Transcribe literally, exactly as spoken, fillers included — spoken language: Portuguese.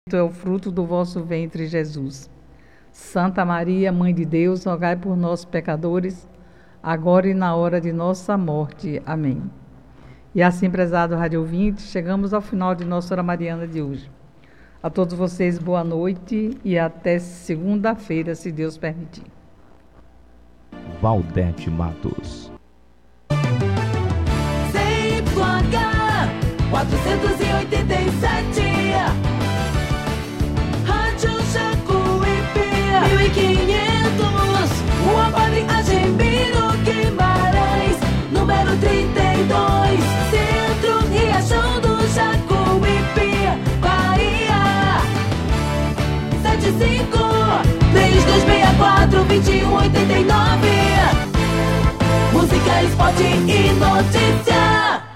é o fruto do vosso ventre, Jesus. Santa Maria, Mãe de Deus, rogai por nós, pecadores, agora e na hora de nossa morte. Amém. E assim, prezado rádio ouvinte, chegamos ao final de nossa hora mariana de hoje. A todos vocês, boa noite e até segunda-feira, se Deus permitir. Valdete Matos. C Y H quatrocentos e oitenta e sete, Rádio Jacuípe mil e quinhentos, Rua Padre Argemiro Guimarães, número trinta e dois, Centro Riachão do Jacuípe, Bahia. Sete cinco três dois seis quatro dois um oito nove. Música, esporte e notícia.